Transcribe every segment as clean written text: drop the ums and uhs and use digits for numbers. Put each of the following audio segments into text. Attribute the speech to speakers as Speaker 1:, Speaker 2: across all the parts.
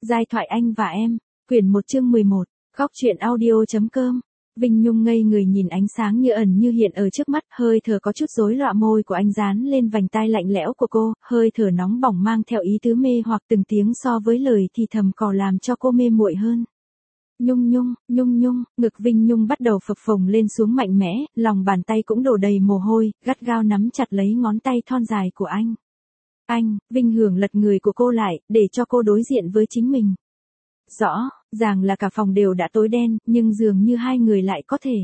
Speaker 1: Giai thoại anh và em, quyển 1 chương 11, góc truyện audio.com. Vinh Nhung ngây người nhìn ánh sáng như ẩn như hiện ở trước mắt, hơi thở có chút rối loạn môi của anh dán lên vành tai lạnh lẽo của cô, hơi thở nóng bỏng mang theo ý tứ mê hoặc từng tiếng so với lời thì thầm cò làm cho cô mê muội hơn. Nhung nhung, nhung nhung, ngực Vinh Nhung bắt đầu phập phồng lên xuống mạnh mẽ, lòng bàn tay cũng đổ đầy mồ hôi, gắt gao nắm chặt lấy ngón tay thon dài của anh. Anh, Vinh Hưởng lật người của cô lại, để cho cô đối diện với chính mình. Rõ ràng là cả phòng đều đã tối đen, nhưng dường như hai người lại có thể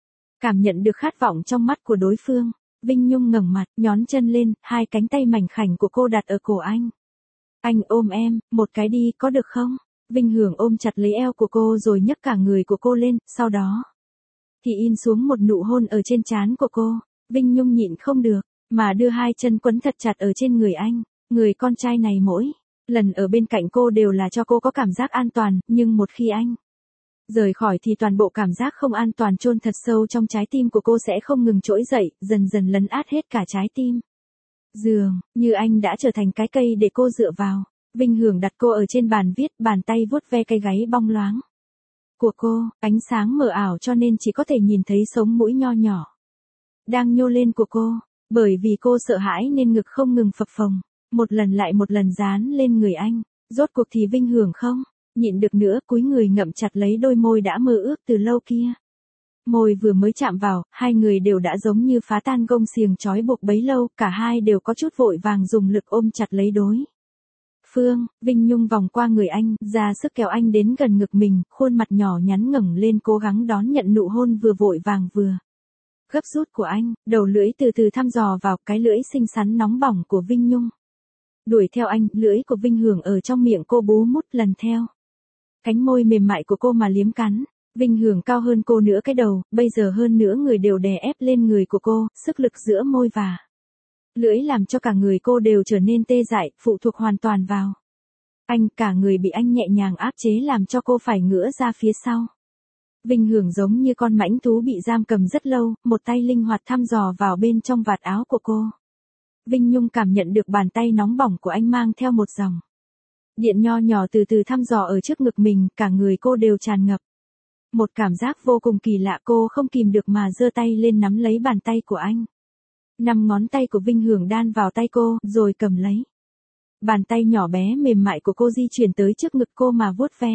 Speaker 1: cảm nhận được khát vọng trong mắt của đối phương. Vinh Nhung ngẩng mặt, nhón chân lên, hai cánh tay mảnh khảnh của cô đặt ở cổ anh. Anh ôm em, một cái đi, có được không? Vinh Hưởng ôm chặt lấy eo của cô rồi nhấc cả người của cô lên, sau đó thì in xuống một nụ hôn ở trên trán của cô. Vinh Nhung nhịn không được, mà đưa hai chân quấn thật chặt ở trên người anh. Người con trai này mỗi lần ở bên cạnh cô đều là cho cô có cảm giác an toàn, nhưng một khi anh rời khỏi thì toàn bộ cảm giác không an toàn chôn thật sâu trong trái tim của cô sẽ không ngừng trỗi dậy, dần dần lấn át hết cả trái tim. Dường như anh đã trở thành cái cây để cô dựa vào. Vinh Hưởng đặt cô ở trên bàn viết, bàn tay vuốt ve cái gáy bong loáng của cô, ánh sáng mờ ảo cho nên chỉ có thể nhìn thấy sống mũi nho nhỏ đang nhô lên của cô. Bởi vì cô sợ hãi nên ngực không ngừng phập phồng, một lần lại một lần dán lên người anh. Rốt cuộc thì Vinh Hưởng không nhịn được nữa, cúi người ngậm chặt lấy đôi môi đã mơ ước từ lâu kia. Môi vừa mới chạm vào, hai người đều đã giống như phá tan gông xiềng trói buộc bấy lâu, cả hai đều có chút vội vàng dùng lực ôm chặt lấy đối phương. Vinh Nhung vòng qua người anh, ra sức kéo anh đến gần ngực mình, khuôn mặt nhỏ nhắn ngẩng lên cố gắng đón nhận nụ hôn vừa vội vàng vừa gấp rút của anh, đầu lưỡi từ từ thăm dò vào cái lưỡi xinh xắn nóng bỏng của Vinh Nhung. Đuổi theo anh, lưỡi của Vinh Hưởng ở trong miệng cô bú mút lần theo cánh môi mềm mại của cô mà liếm cắn. Vinh Hưởng cao hơn cô nữa cái đầu, bây giờ hơn nữa người đều đè ép lên người của cô, sức lực giữa môi và lưỡi làm cho cả người cô đều trở nên tê dại, phụ thuộc hoàn toàn vào anh, cả người bị anh nhẹ nhàng áp chế làm cho cô phải ngửa ra phía sau. Vinh Hưởng giống như con mãnh thú bị giam cầm rất lâu, một tay linh hoạt thăm dò vào bên trong vạt áo của cô. Vinh Nhung cảm nhận được bàn tay nóng bỏng của anh mang theo một dòng điện nho nhỏ từ từ thăm dò ở trước ngực mình, cả người cô đều tràn ngập một cảm giác vô cùng kỳ lạ, cô không kìm được mà giơ tay lên nắm lấy bàn tay của anh. 5 ngón tay của Vinh Hưởng đan vào tay cô, rồi cầm lấy bàn tay nhỏ bé mềm mại của cô di chuyển tới trước ngực cô mà vuốt ve.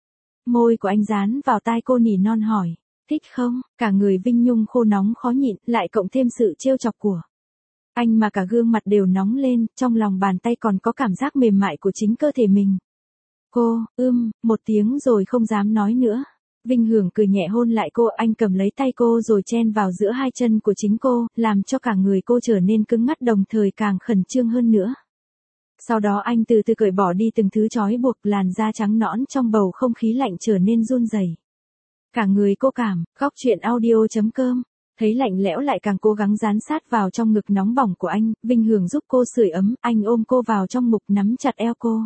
Speaker 1: Môi của anh dán vào tai cô nỉ non hỏi, thích không? Cả người Vinh Nhung khô nóng khó nhịn, lại cộng thêm sự trêu chọc của anh mà cả gương mặt đều nóng lên, trong lòng bàn tay còn có cảm giác mềm mại của chính cơ thể mình. Cô, một tiếng rồi không dám nói nữa. Vinh Hưởng cười nhẹ hôn lại cô, anh cầm lấy tay cô rồi chen vào giữa hai chân của chính cô, làm cho cả người cô trở nên cứng ngắc đồng thời càng khẩn trương hơn nữa. Sau đó anh từ từ cởi bỏ đi từng thứ trói buộc, làn da trắng nõn trong bầu không khí lạnh trở nên run rẩy. Cả người cô cảm, góc truyện audio.com. Thấy lạnh lẽo lại càng cố gắng dán sát vào trong ngực nóng bỏng của anh, Vinh Hưởng giúp cô sưởi ấm, anh ôm cô vào trong ngực nắm chặt eo cô.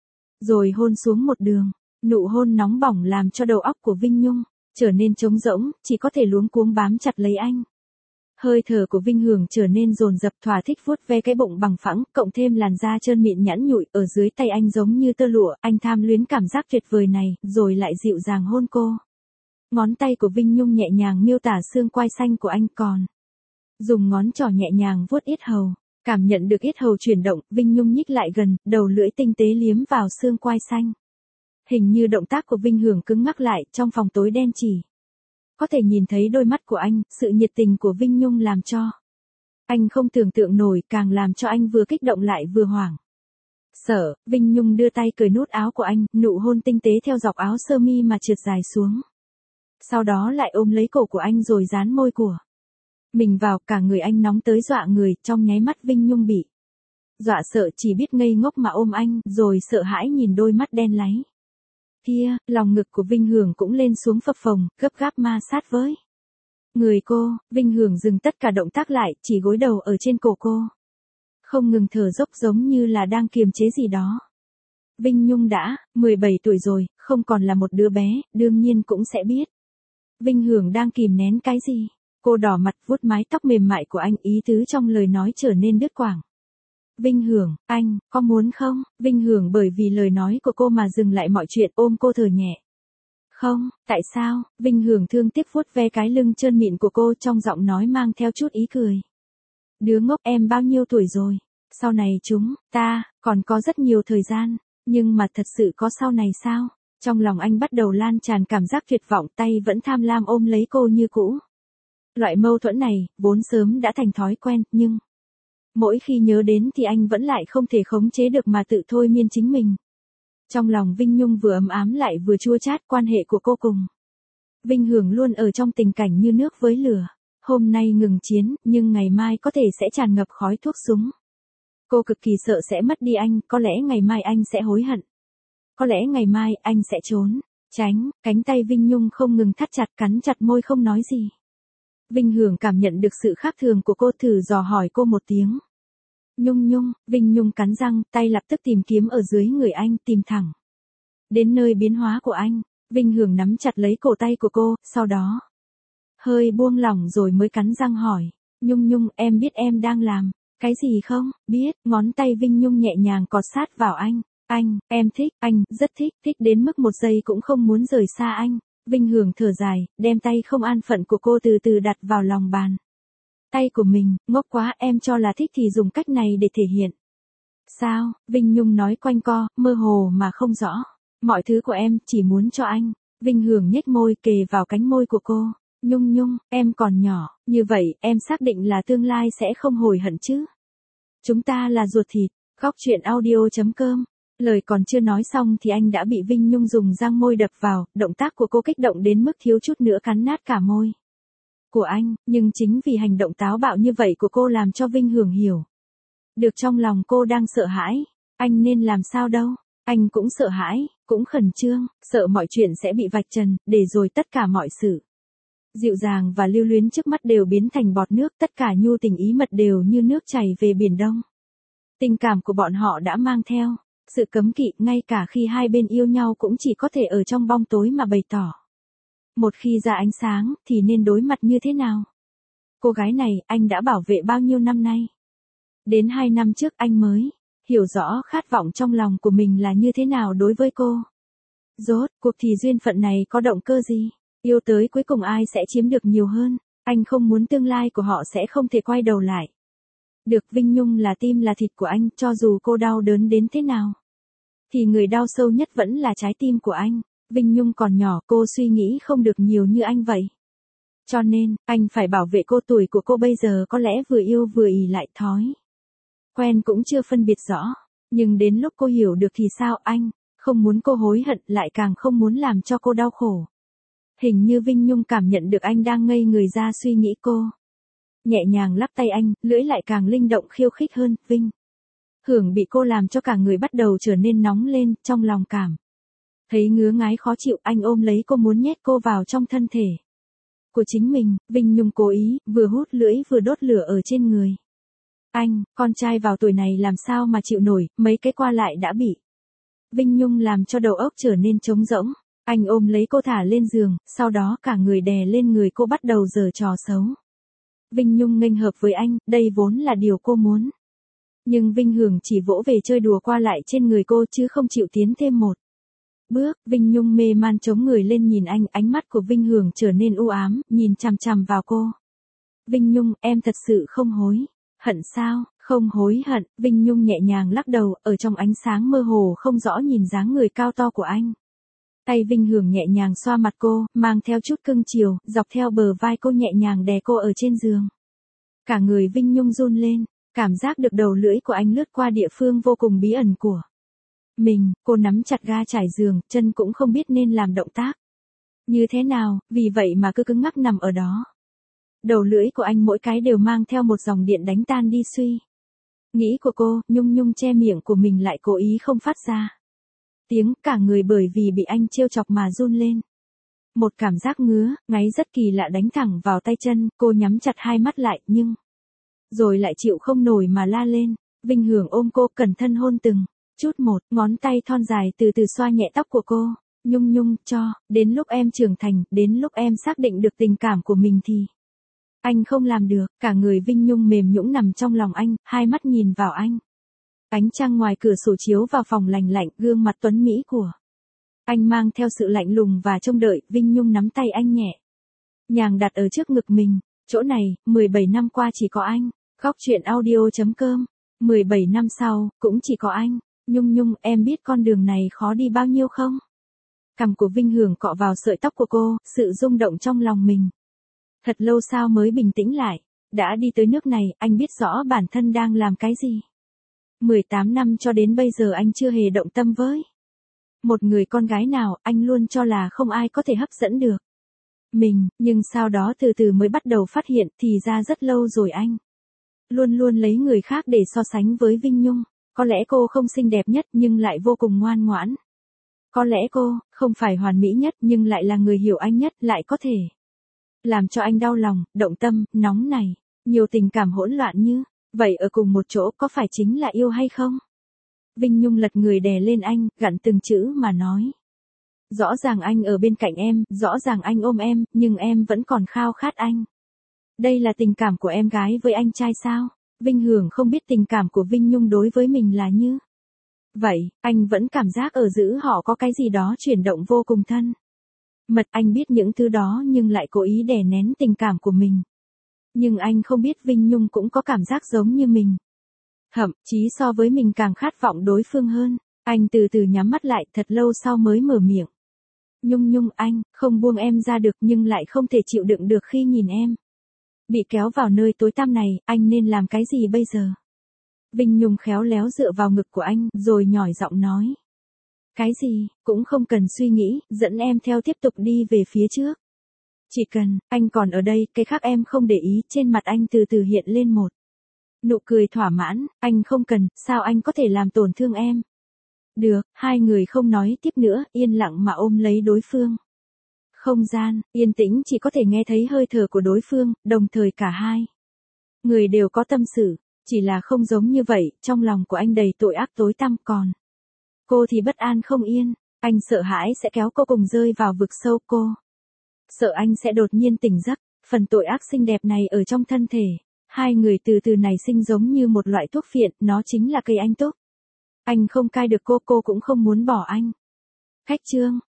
Speaker 1: Rồi hôn xuống một đường, nụ hôn nóng bỏng làm cho đầu óc của Vinh Nhung trở nên trống rỗng, chỉ có thể luống cuống bám chặt lấy anh. Hơi thở của Vinh Hưởng trở nên dồn dập, thỏa thích vuốt ve cái bụng bằng phẳng, cộng thêm làn da trơn mịn nhẵn nhụi ở dưới tay anh giống như tơ lụa, anh tham luyến cảm giác tuyệt vời này, rồi lại dịu dàng hôn cô. Ngón tay của Vinh Nhung nhẹ nhàng miêu tả xương quai xanh của anh, còn dùng ngón trỏ nhẹ nhàng vuốt yết hầu. Cảm nhận được yết hầu chuyển động, Vinh Nhung nhích lại gần, đầu lưỡi tinh tế liếm vào xương quai xanh. Hình như động tác của Vinh Hưởng cứng ngắc lại, trong phòng tối đen chỉ có thể nhìn thấy đôi mắt của anh, sự nhiệt tình của Vinh Nhung làm cho anh không tưởng tượng nổi, càng làm cho anh vừa kích động lại vừa hoảng sợ. Vinh Nhung đưa tay cởi nút áo của anh, nụ hôn tinh tế theo dọc áo sơ mi mà trượt dài xuống. Sau đó lại ôm lấy cổ của anh rồi dán môi của mình vào, cả người anh nóng tới dọa người, trong nháy mắt Vinh Nhung bị dọa sợ, chỉ biết ngây ngốc mà ôm anh, rồi sợ hãi nhìn đôi mắt đen láy kia. Lòng ngực của Vinh Hưởng cũng lên xuống phập phồng, gấp gáp ma sát với người cô. Vinh Hưởng dừng tất cả động tác lại, chỉ gối đầu ở trên cổ cô, không ngừng thở dốc giống như là đang kiềm chế gì đó. Vinh Nhung đã 17 tuổi rồi, không còn là một đứa bé, đương nhiên cũng sẽ biết Vinh Hưởng đang kìm nén cái gì. Cô đỏ mặt vuốt mái tóc mềm mại của anh, ý tứ trong lời nói trở nên đứt quãng. Vinh Hưởng, anh, có muốn không? Vinh Hưởng bởi vì lời nói của cô mà dừng lại mọi chuyện, ôm cô thở nhẹ. Không, tại sao? Vinh Hưởng thương tiếc vuốt ve cái lưng trơn mịn của cô, trong giọng nói mang theo chút ý cười. Đứa ngốc, em bao nhiêu tuổi rồi? Sau này ta còn có rất nhiều thời gian, nhưng mà thật sự có sau này sao? Trong lòng anh bắt đầu lan tràn cảm giác tuyệt vọng, tay vẫn tham lam ôm lấy cô như cũ. Loại mâu thuẫn này, vốn sớm đã thành thói quen, nhưng mỗi khi nhớ đến thì anh vẫn lại không thể khống chế được mà tự thôi miên chính mình. Trong lòng Vinh Nhung vừa ấm ám lại vừa chua chát, quan hệ của cô cùng Vinh Hưởng luôn ở trong tình cảnh như nước với lửa. Hôm nay ngừng chiến, nhưng ngày mai có thể sẽ tràn ngập khói thuốc súng. Cô cực kỳ sợ sẽ mất đi anh, có lẽ ngày mai anh sẽ hối hận. Có lẽ ngày mai anh sẽ trốn, tránh, cánh tay Vinh Nhung không ngừng thắt chặt, cắn chặt môi không nói gì. Vinh Hưởng cảm nhận được sự khác thường của cô, thử dò hỏi cô một tiếng. Nhung, Vinh Nhung cắn răng, tay lập tức tìm kiếm ở dưới người anh, tìm thẳng đến nơi biến hóa của anh. Vinh Hưởng nắm chặt lấy cổ tay của cô, sau đó hơi buông lỏng rồi mới cắn răng hỏi. Nhung, em biết em đang làm cái gì không? Biết. Ngón tay Vinh Nhung nhẹ nhàng cọt sát vào anh. Em thích, anh, rất thích đến mức một giây cũng không muốn rời xa anh. Vinh Hưởng thở dài, đem tay không an phận của cô từ từ đặt vào lòng bàn tay của mình. Ngốc quá, em cho là thích thì dùng cách này để thể hiện. Sao? Vinh Nhung nói quanh co, mơ hồ mà không rõ. Mọi thứ của em chỉ muốn cho anh. Vinh Hưởng nhếch môi kề vào cánh môi của cô. Nhung, em còn nhỏ, như vậy em xác định là tương lai sẽ không hối hận chứ? Chúng ta là ruột thịt. Góc truyện audio.com. Lời còn chưa nói xong thì anh đã bị Vinh Nhung dùng răng môi đập vào, động tác của cô kích động đến mức thiếu chút nữa cắn nát cả môi của anh, nhưng chính vì hành động táo bạo như vậy của cô làm cho Vinh Hưởng hiểu được trong lòng cô đang sợ hãi. Anh nên làm sao đâu? Anh cũng sợ hãi, cũng khẩn trương, sợ mọi chuyện sẽ bị vạch trần, để rồi tất cả mọi sự dịu dàng và lưu luyến trước mắt đều biến thành bọt nước, tất cả nhu tình ý mật đều như nước chảy về biển Đông. Tình cảm của bọn họ đã mang theo sự cấm kỵ, ngay cả khi hai bên yêu nhau cũng chỉ có thể ở trong bóng tối mà bày tỏ. Một khi ra ánh sáng, thì nên đối mặt như thế nào? Cô gái này, anh đã bảo vệ bao nhiêu năm nay? Đến 2 năm trước anh mới hiểu rõ khát vọng trong lòng của mình là như thế nào đối với cô. Rốt cuộc thì duyên phận này có động cơ gì? Yêu tới cuối cùng ai sẽ chiếm được nhiều hơn? Anh không muốn tương lai của họ sẽ không thể quay đầu lại. Được, Vinh Nhung là tim là thịt của anh, cho dù cô đau đớn đến thế nào thì người đau sâu nhất vẫn là trái tim của anh. Vinh Nhung còn nhỏ, cô suy nghĩ không được nhiều như anh vậy. Cho nên, anh phải bảo vệ cô. Tuổi của cô bây giờ có lẽ vừa yêu vừa ỷ lại, thói quen cũng chưa phân biệt rõ. Nhưng đến lúc cô hiểu được thì sao? Anh không muốn cô hối hận, lại càng không muốn làm cho cô đau khổ. Hình như Vinh Nhung cảm nhận được anh đang ngây người ra suy nghĩ cô. Nhẹ nhàng lắc tay anh, lưỡi lại càng linh động khiêu khích hơn. Vinh Hưởng bị cô làm cho cả người bắt đầu trở nên nóng lên, trong lòng cảm thấy ngứa ngái khó chịu. Anh ôm lấy cô muốn nhét cô vào trong thân thể của chính mình. Vinh Nhung cố ý, vừa hút lưỡi vừa đốt lửa ở trên người anh. Con trai vào tuổi này làm sao mà chịu nổi, mấy cái qua lại đã bị Vinh Nhung làm cho đầu óc trở nên trống rỗng. Anh ôm lấy cô thả lên giường, sau đó cả người đè lên người cô bắt đầu giở trò xấu. Vinh Nhung nghênh hợp với anh, đây vốn là điều cô muốn. Nhưng Vinh Hưởng chỉ vỗ về chơi đùa qua lại trên người cô chứ không chịu tiến thêm một bước. Vinh Nhung mê man chống người lên nhìn anh, ánh mắt của Vinh Hưởng trở nên u ám, nhìn chằm chằm vào cô. Vinh Nhung, em thật sự không hối hận sao? Không hối hận. Vinh Nhung nhẹ nhàng lắc đầu, ở trong ánh sáng mơ hồ không rõ nhìn dáng người cao to của anh. Tay Vinh Hưởng nhẹ nhàng xoa mặt cô, mang theo chút cưng chiều, dọc theo bờ vai cô nhẹ nhàng đè cô ở trên giường. Cả người Vinh Nhung run lên, cảm giác được đầu lưỡi của anh lướt qua địa phương vô cùng bí ẩn của mình. Cô nắm chặt ga trải giường, chân cũng không biết nên làm động tác như thế nào, vì vậy mà cứ cứng ngắc nằm ở đó. Đầu lưỡi của anh mỗi cái đều mang theo một dòng điện đánh tan đi suy nghĩ của cô. Nhung che miệng của mình lại cố ý không phát ra tiếng, cả người bởi vì bị anh trêu chọc mà run lên. Một cảm giác ngứa, ngáy rất kỳ lạ đánh thẳng vào tay chân, cô nhắm chặt hai mắt lại, nhưng rồi lại chịu không nổi mà la lên. Vinh Hưởng ôm cô, cẩn thận hôn từng chút một, ngón tay thon dài từ từ xoa nhẹ tóc của cô. Nhung, đến lúc em trưởng thành, đến lúc em xác định được tình cảm của mình thì anh không làm được. Cả người Vinh Nhung mềm nhũn nằm trong lòng anh, hai mắt nhìn vào anh. Ánh trăng ngoài cửa sổ chiếu vào phòng lành lạnh, gương mặt tuấn mỹ của anh mang theo sự lạnh lùng và trông đợi. Vinh Nhung nắm tay anh nhẹ nhàng đặt ở trước ngực mình. Chỗ này, 17 năm qua chỉ có anh. Góc truyện audio.com. 17 năm sau, cũng chỉ có anh. Nhung Nhung, em biết con đường này khó đi bao nhiêu không? Cằm của Vinh Hưởng cọ vào sợi tóc của cô, sự rung động trong lòng mình. Thật lâu sau mới bình tĩnh lại. Đã đi tới nước này, anh biết rõ bản thân đang làm cái gì. 18 năm cho đến bây giờ anh chưa hề động tâm với một người con gái nào. Anh luôn cho là không ai có thể hấp dẫn được mình, nhưng sau đó từ từ mới bắt đầu phát hiện thì ra rất lâu rồi anh luôn luôn lấy người khác để so sánh với Vinh Nhung. Có lẽ cô không xinh đẹp nhất nhưng lại vô cùng ngoan ngoãn. Có lẽ cô không phải hoàn mỹ nhất nhưng lại là người hiểu anh nhất, lại có thể làm cho anh đau lòng, động tâm, nóng nảy, nhiều tình cảm hỗn loạn như vậy ở cùng một chỗ, có phải chính là yêu hay không? Vinh Nhung lật người đè lên anh, gặn từng chữ mà nói. Rõ ràng anh ở bên cạnh em, rõ ràng anh ôm em, nhưng em vẫn còn khao khát anh. Đây là tình cảm của em gái với anh trai sao? Vinh Hưởng không biết tình cảm của Vinh Nhung đối với mình là như vậy, anh vẫn cảm giác ở giữa họ có cái gì đó chuyển động vô cùng thân mật. Anh biết những thứ đó nhưng lại cố ý đè nén tình cảm của mình. Nhưng anh không biết Vinh Nhung cũng có cảm giác giống như mình. Thậm chí so với mình càng khát vọng đối phương hơn. Anh từ từ nhắm mắt lại, thật lâu sau mới mở miệng. Nhung Nhung, anh không buông em ra được nhưng lại không thể chịu đựng được khi nhìn em bị kéo vào nơi tối tăm này, anh nên làm cái gì bây giờ? Vinh Nhung khéo léo dựa vào ngực của anh, rồi nhỏ giọng nói. Cái gì, cũng không cần suy nghĩ, dẫn em theo tiếp tục đi về phía trước. Chỉ cần, anh còn ở đây, cái khác em không để ý. Trên mặt anh từ từ hiện lên một nụ cười thỏa mãn. Anh không cần, sao anh có thể làm tổn thương em? Được, hai người không nói tiếp nữa, yên lặng mà ôm lấy đối phương. Không gian, yên tĩnh, chỉ có thể nghe thấy hơi thở của đối phương, đồng thời cả hai người đều có tâm sự, chỉ là không giống như vậy. Trong lòng của anh đầy tội ác tối tăm, còn cô thì bất an không yên. Anh sợ hãi sẽ kéo cô cùng rơi vào vực sâu. Cô sợ anh sẽ đột nhiên tỉnh giấc. Phần tội ác xinh đẹp này ở trong thân thể hai người từ từ nảy sinh giống như một loại thuốc phiện, nó chính là cây anh túc. Anh không cai được cô cũng không muốn bỏ anh. Khách chương